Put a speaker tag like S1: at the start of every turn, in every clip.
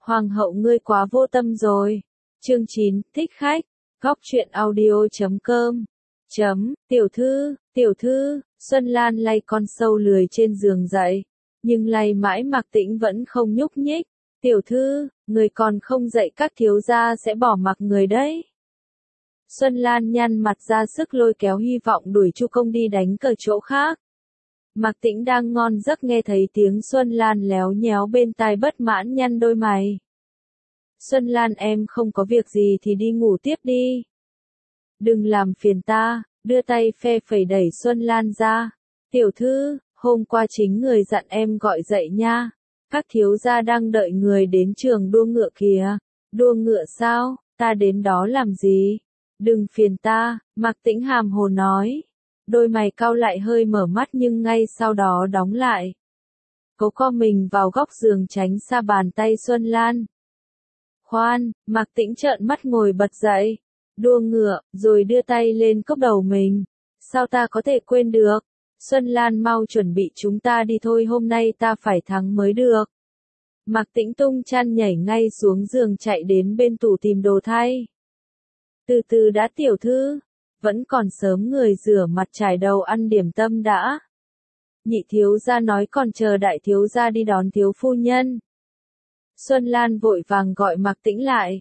S1: Hoàng hậu ngươi quá vô tâm rồi. Chương 9, thích khách. Góc truyện audio.com. Tiểu thư, Xuân Lan lay con sâu lười trên giường dậy. Nhưng lay mãi Mạc Tĩnh vẫn không nhúc nhích. Tiểu thư, người còn không dậy các thiếu gia sẽ bỏ mặc người đấy. Xuân Lan nhăn mặt ra sức lôi kéo hy vọng đuổi Chu Công đi đánh cờ chỗ khác. Mạc Tĩnh đang ngon giấc nghe thấy tiếng Xuân Lan léo nhéo bên tai bất mãn nhăn đôi mày. Xuân Lan em không có việc gì thì đi ngủ tiếp đi. Đừng làm phiền ta, đưa tay phe phẩy đẩy Xuân Lan ra. Tiểu thư, hôm qua chính người dặn em gọi dậy nha. Các thiếu gia đang đợi người đến trường đua ngựa kìa. Đua ngựa sao, ta đến đó làm gì? Đừng phiền ta, Mạc Tĩnh hàm hồ nói. Đôi mày cau lại hơi mở mắt nhưng ngay sau đó đóng lại. Cố co mình vào góc giường tránh xa bàn tay Xuân Lan. Khoan, Mạc Tĩnh trợn mắt ngồi bật dậy. Đua ngựa, rồi đưa tay lên cốc đầu mình. Sao ta có thể quên được? Xuân Lan mau chuẩn bị chúng ta đi thôi, hôm nay ta phải thắng mới được. Mạc Tĩnh tung chăn nhảy ngay xuống giường chạy đến bên tủ tìm đồ thay. Từ từ đã tiểu thư, vẫn còn sớm, người rửa mặt chải đầu ăn điểm tâm đã. Nhị thiếu gia nói còn chờ đại thiếu gia đi đón thiếu phu nhân. Xuân Lan vội vàng gọi Mạc Tĩnh lại.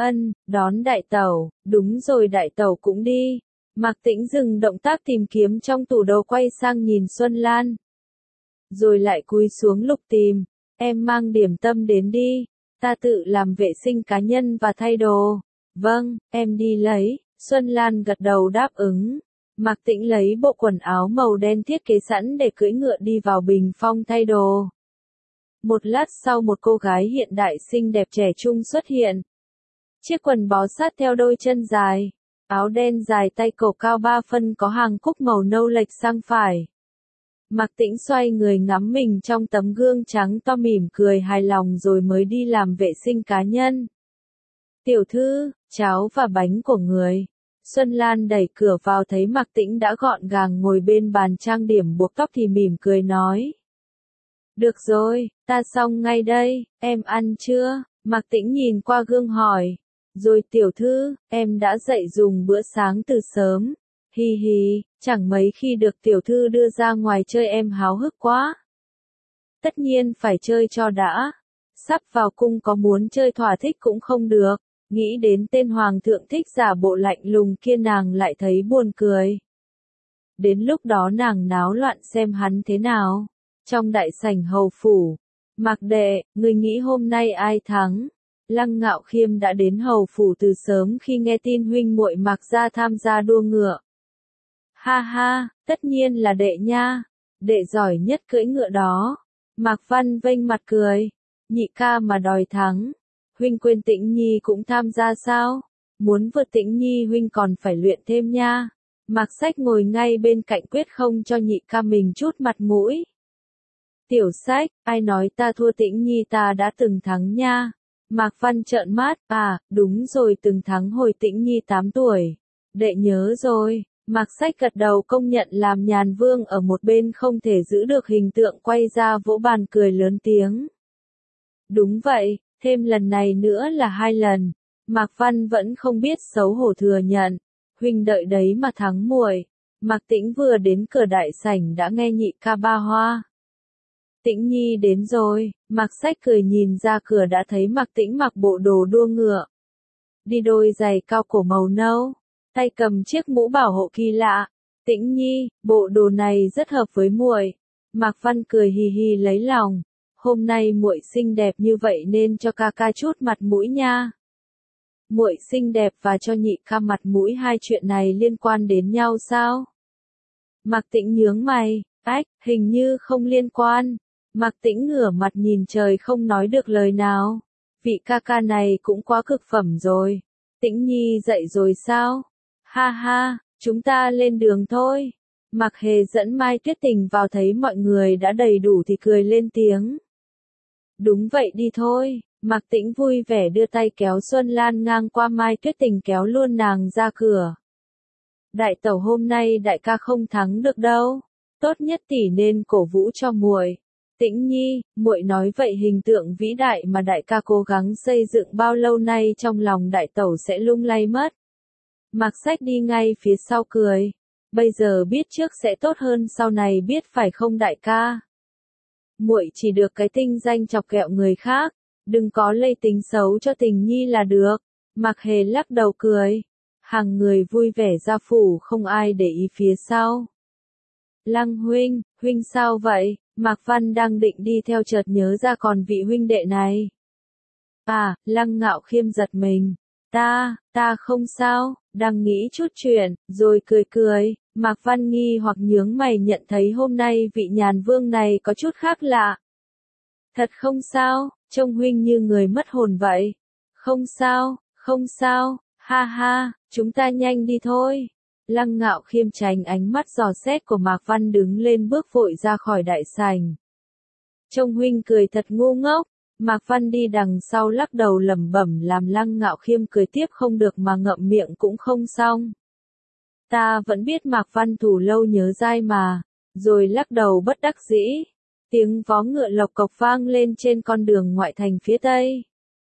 S1: Đón đại tẩu, đúng rồi đại tẩu cũng đi. Mạc Tĩnh dừng động tác tìm kiếm trong tủ đồ quay sang nhìn Xuân Lan. Rồi lại cúi xuống lục tìm, em mang điểm tâm đến đi, ta tự làm vệ sinh cá nhân và thay đồ. Vâng, em đi lấy, Xuân Lan gật đầu đáp ứng. Mạc Tĩnh lấy bộ quần áo màu đen thiết kế sẵn để cưỡi ngựa đi vào bình phong thay đồ. Một lát sau một cô gái hiện đại xinh đẹp trẻ trung xuất hiện. Chiếc quần bó sát theo đôi chân dài, áo đen dài tay cổ cao 3 phân có hàng cúc màu nâu lệch sang phải. Mạc Tĩnh xoay người ngắm mình trong tấm gương trắng to mỉm cười hài lòng rồi mới đi làm vệ sinh cá nhân. Tiểu thư, cháo và bánh của người. Xuân Lan đẩy cửa vào thấy Mạc Tĩnh đã gọn gàng ngồi bên bàn trang điểm buộc tóc thì mỉm cười nói. Được rồi, ta xong ngay đây, em ăn chưa? Mạc Tĩnh nhìn qua gương hỏi. Rồi tiểu thư, em đã dậy dùng bữa sáng từ sớm. Hi hi, chẳng mấy khi được tiểu thư đưa ra ngoài chơi em háo hức quá. Tất nhiên phải chơi cho đã. Sắp vào cung có muốn chơi thỏa thích cũng không được. Nghĩ đến tên hoàng thượng thích giả bộ lạnh lùng kia nàng lại thấy buồn cười. Đến lúc đó nàng náo loạn xem hắn thế nào. Trong đại sảnh hầu phủ, Mạc đệ, người nghĩ hôm nay ai thắng? Lăng Ngạo Khiêm đã đến hầu phủ từ sớm khi nghe tin huynh muội Mạc gia tham gia đua ngựa. Ha ha, tất nhiên là đệ nha, đệ giỏi nhất cưỡi ngựa đó. Mạc Văn vênh mặt cười, nhị ca mà đòi thắng, huynh quên Tĩnh Nhi cũng tham gia sao? Muốn vượt Tĩnh Nhi huynh còn phải luyện thêm nha. Mạc Sách ngồi ngay bên cạnh quyết không cho nhị ca mình chút mặt mũi. Tiểu Sách, ai nói ta thua Tĩnh Nhi, ta đã từng thắng nha. Mạc Văn trợn mắt, đúng rồi, từng thắng hồi Tĩnh Nhi 8 tuổi. Đệ nhớ rồi. Mạc Sách gật đầu công nhận, làm Nhàn Vương ở một bên không thể giữ được hình tượng quay ra vỗ bàn cười lớn tiếng. Đúng vậy, thêm lần này nữa là 2 lần. Mạc Văn vẫn không biết xấu hổ thừa nhận. Huynh đợi đấy mà thắng muội. Mạc Tĩnh vừa đến cửa đại sảnh đã nghe nhị ca ba hoa. Tĩnh Nhi đến rồi, Mạc Sách cười nhìn ra cửa đã thấy Mạc Tĩnh mặc bộ đồ đua ngựa. Đi đôi giày cao cổ màu nâu, tay cầm chiếc mũ bảo hộ kỳ lạ. Tĩnh Nhi, bộ đồ này rất hợp với muội. Mạc Văn cười hì hì lấy lòng. Hôm nay muội xinh đẹp như vậy nên cho ca ca chút mặt mũi nha. Muội xinh đẹp và cho nhị ca mặt mũi, hai chuyện này liên quan đến nhau sao? Mạc Tĩnh nhướng mày, hình như không liên quan. Mạc Tĩnh ngửa mặt nhìn trời không nói được lời nào. Vị ca ca này cũng quá cực phẩm rồi. Tĩnh Nhi dậy rồi sao? Ha ha, chúng ta lên đường thôi. Mạc Hề dẫn Mai Tuyết Tình vào thấy mọi người đã đầy đủ thì cười lên tiếng. Đúng vậy đi thôi. Mạc Tĩnh vui vẻ đưa tay kéo Xuân Lan ngang qua Mai Tuyết Tình kéo luôn nàng ra cửa. Đại tẩu, hôm nay đại ca không thắng được đâu. Tốt nhất tỷ nên cổ vũ cho muội. Tĩnh Nhi, muội nói vậy hình tượng vĩ đại mà đại ca cố gắng xây dựng bao lâu nay trong lòng đại tẩu sẽ lung lay mất. Mạc Sách đi ngay phía sau cười. Bây giờ biết trước sẽ tốt hơn sau này biết phải không đại ca? Muội chỉ được cái tinh danh chọc ghẹo người khác, đừng có lây tính xấu cho Tình Nhi là được. Mạc Hề lắc đầu cười. Hàng người vui vẻ ra phủ không ai để ý phía sau. Lăng huynh, huynh sao vậy? Mạc Văn đang định đi theo chợt nhớ ra còn vị huynh đệ này. À, Lăng Ngạo Khiêm giật mình. Ta không sao, đang nghĩ chút chuyện, rồi cười cười. Mạc Văn nghi hoặc nhướng mày nhận thấy hôm nay vị nhàn vương này có chút khác lạ. Thật không sao, trông huynh như người mất hồn vậy. Không sao, ha ha, chúng ta nhanh đi thôi. Lăng Ngạo Khiêm tránh ánh mắt dò xét của Mạc Văn đứng lên bước vội ra khỏi đại sảnh. Trông huynh cười thật ngu ngốc. Mạc Văn đi đằng sau lắc đầu lẩm bẩm làm Lăng Ngạo Khiêm cười tiếp không được mà ngậm miệng cũng không xong. Ta vẫn biết Mạc Văn thủ lâu nhớ dai mà, rồi lắc đầu bất đắc dĩ. Tiếng vó ngựa lộc cộc vang lên trên con đường ngoại thành phía tây.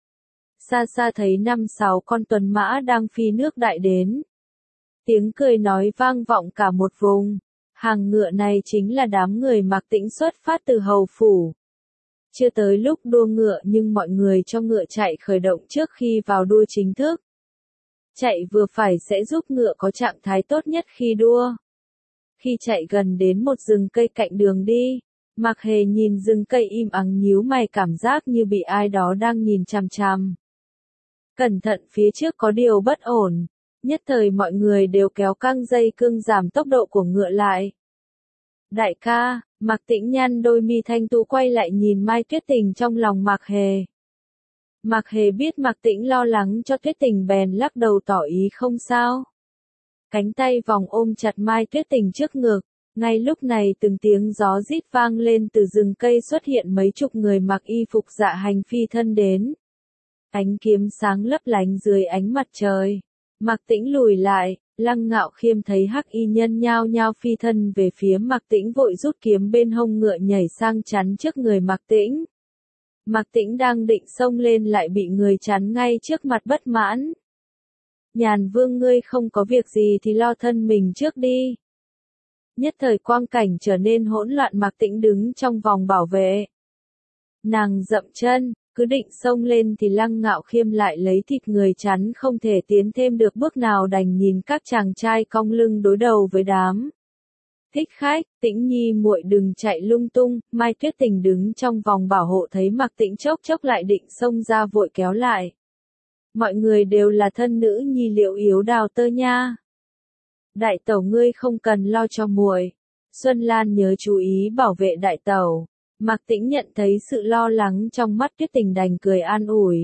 S1: Xa xa thấy 5-6 con tuần mã đang phi nước đại đến. Tiếng cười nói vang vọng cả một vùng. Hàng ngựa này chính là đám người Mạc Tĩnh xuất phát từ hầu phủ. Chưa tới lúc đua ngựa nhưng mọi người cho ngựa chạy khởi động trước khi vào đua chính thức. Chạy vừa phải sẽ giúp ngựa có trạng thái tốt nhất khi đua. Khi chạy gần đến một rừng cây cạnh đường đi, Mạc Hề nhìn rừng cây im ắng nhíu mày cảm giác như bị ai đó đang nhìn chằm chằm. Cẩn thận phía trước có điều bất ổn, nhất thời mọi người đều kéo căng dây cương giảm tốc độ của ngựa lại. Đại ca, Mạc Tĩnh nhăn đôi mi thanh tú quay lại nhìn Mai Tuyết Tình trong lòng Mạc Hề. Mạc Hề biết Mạc Tĩnh lo lắng cho Tuyết Tình bèn lắc đầu tỏ ý không sao. Cánh tay vòng ôm chặt Mai Tuyết Tình trước ngực, ngay lúc này từng tiếng gió rít vang lên từ rừng cây xuất hiện mấy chục người mặc y phục dạ hành phi thân đến. Ánh kiếm sáng lấp lánh dưới ánh mặt trời. Mạc Tĩnh lùi lại, Lăng Ngạo Khiêm thấy hắc y nhân nhao nhao phi thân về phía Mạc Tĩnh vội rút kiếm bên hông ngựa nhảy sang chắn trước người Mạc Tĩnh. Mạc Tĩnh đang định xông lên lại bị người chắn ngay trước mặt bất mãn. Nhàn vương ngươi không có việc gì thì lo thân mình trước đi. Nhất thời quang cảnh trở nên hỗn loạn Mạc Tĩnh đứng trong vòng bảo vệ. Nàng dậm chân, cứ định xông lên thì Lăng Ngạo Khiêm lại lấy thịt người chắn không thể tiến thêm được bước nào đành nhìn các chàng trai cong lưng đối đầu với đám. Thích khách, Tĩnh Nhi muội đừng chạy lung tung, Mai Tuyết Tình đứng trong vòng bảo hộ thấy Mạc Tĩnh chốc chốc lại định xông ra vội kéo lại. Mọi người đều là thân nữ nhi liệu yếu đào tơ nha. Đại tẩu ngươi không cần lo cho muội. Xuân Lan nhớ chú ý bảo vệ đại tẩu. Mạc Tĩnh nhận thấy sự lo lắng trong mắt Tuyết Tình đành cười an ủi.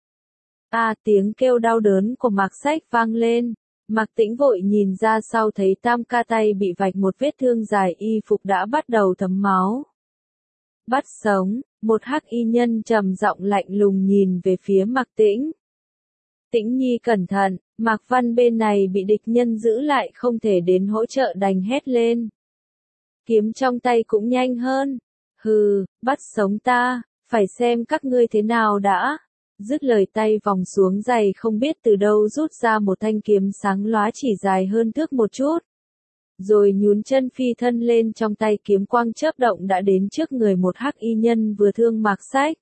S1: Tiếng kêu đau đớn của Mạc Sách vang lên. Mạc Tĩnh vội nhìn ra sau thấy Tam ca tay bị vạch một vết thương dài y phục đã bắt đầu thấm máu. Bắt sống, một hắc y nhân trầm giọng lạnh lùng nhìn về phía Mạc Tĩnh. Tĩnh Nhi cẩn thận, Mạc Văn bên này bị địch nhân giữ lại không thể đến hỗ trợ đành hét lên. Kiếm trong tay cũng nhanh hơn. Hừ, bắt sống ta, phải xem các ngươi thế nào đã. Dứt lời tay vòng xuống giày không biết từ đâu rút ra một thanh kiếm sáng lóa chỉ dài hơn thước một chút. Rồi nhún chân phi thân lên trong tay kiếm quang chớp động đã đến trước người một hắc y nhân vừa thương Mạc Sách.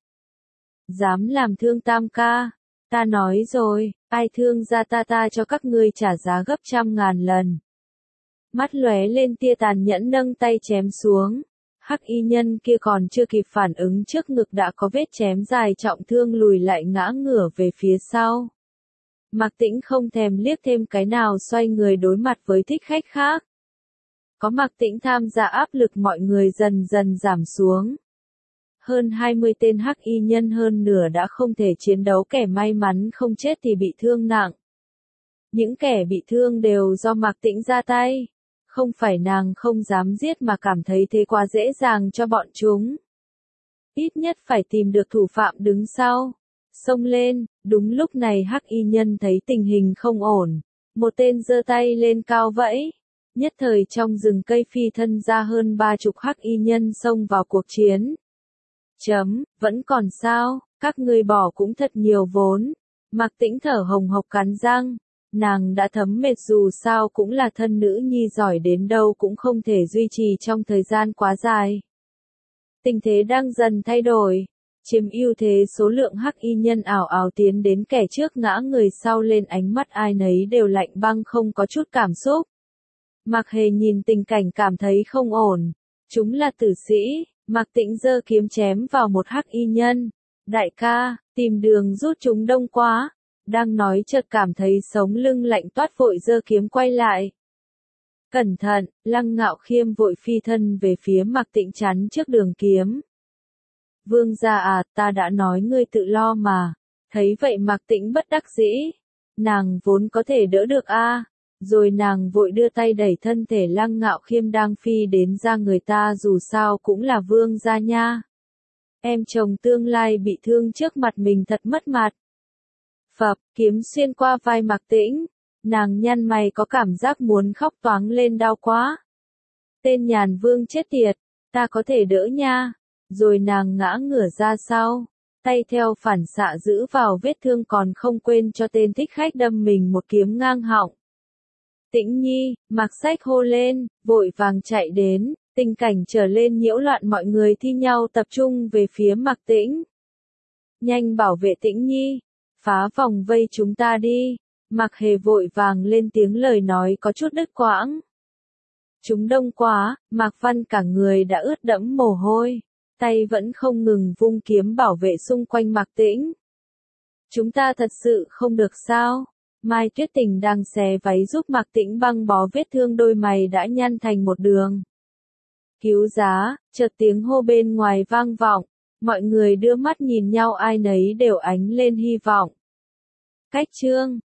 S1: Dám làm thương Tam ca, ta nói rồi, ai thương ra ta cho các ngươi trả giá gấp 100.000 lần. Mắt lóe lên tia tàn nhẫn nâng tay chém xuống. Hắc y nhân kia còn chưa kịp phản ứng trước ngực đã có vết chém dài trọng thương lùi lại ngã ngửa về phía sau. Mạc Tĩnh không thèm liếc thêm cái nào xoay người đối mặt với thích khách khác. Có Mạc Tĩnh tham gia áp lực mọi người dần dần giảm xuống. Hơn 20 tên hắc y nhân hơn nửa đã không thể chiến đấu kẻ may mắn không chết thì bị thương nặng. Những kẻ bị thương đều do Mạc Tĩnh ra tay. Không phải nàng không dám giết mà cảm thấy thế quá dễ dàng cho bọn chúng. Ít nhất phải tìm được thủ phạm đứng sau. Xông lên, đúng lúc này hắc y nhân thấy tình hình không ổn. Một tên giơ tay lên cao vẫy. Nhất thời trong rừng cây phi thân ra hơn 30 hắc y nhân xông vào cuộc chiến. Vẫn còn sao, các ngươi bỏ cũng thật nhiều vốn. Mạc Tĩnh thở hồng hộc cắn răng, nàng đã thấm mệt dù sao cũng là thân nữ nhi giỏi đến đâu cũng không thể duy trì trong thời gian quá dài. Tình thế đang dần thay đổi, chiếm ưu thế số lượng hắc y nhân ảo ảo tiến đến kẻ trước ngã người sau lên ánh mắt ai nấy đều lạnh băng không có chút cảm xúc. Mạc Hề nhìn tình cảnh cảm thấy không ổn, chúng là tử sĩ, Mạc Tĩnh giơ kiếm chém vào một hắc y nhân. Đại ca, tìm đường rút chúng đông quá. Đang nói chợt cảm thấy sống lưng lạnh toát vội giơ kiếm quay lại. Cẩn thận, Lăng Ngạo Khiêm vội phi thân về phía Mạc Tĩnh chắn trước đường kiếm. Vương gia à, ta đã nói ngươi tự lo mà. Thấy vậy Mạc Tĩnh bất đắc dĩ. Nàng vốn có thể đỡ được a. Rồi nàng vội đưa tay đẩy thân thể Lăng Ngạo Khiêm đang phi đến ra người ta dù sao cũng là vương gia nha. Em chồng tương lai bị thương trước mặt mình thật mất mặt. Phập, kiếm xuyên qua vai Mạc Tĩnh, nàng nhăn mày có cảm giác muốn khóc toáng lên đau quá. Tên nhàn vương chết tiệt, ta có thể đỡ nha. Rồi nàng ngã ngửa ra sau, tay theo phản xạ giữ vào vết thương còn không quên cho tên thích khách đâm mình một kiếm ngang họng. Tĩnh nhi, Mạc Sách hô lên, vội vàng chạy đến, tình cảnh trở lên nhiễu loạn mọi người thi nhau tập trung về phía Mạc Tĩnh. Nhanh bảo vệ Tĩnh nhi, phá vòng vây chúng ta đi, Mạc Hề vội vàng lên tiếng lời nói có chút đứt quãng. Chúng đông quá, Mạc Văn cả người đã ướt đẫm mồ hôi, tay vẫn không ngừng vung kiếm bảo vệ xung quanh Mạc Tĩnh. Chúng ta thật sự không được sao? Mai Tuyết Tình đang xé váy giúp Mạc Tĩnh băng bó vết thương đôi mày đã nhăn thành một đường. Cứu giá, chợt tiếng hô bên ngoài vang vọng, mọi người đưa mắt nhìn nhau ai nấy đều ánh lên hy vọng. Cách chương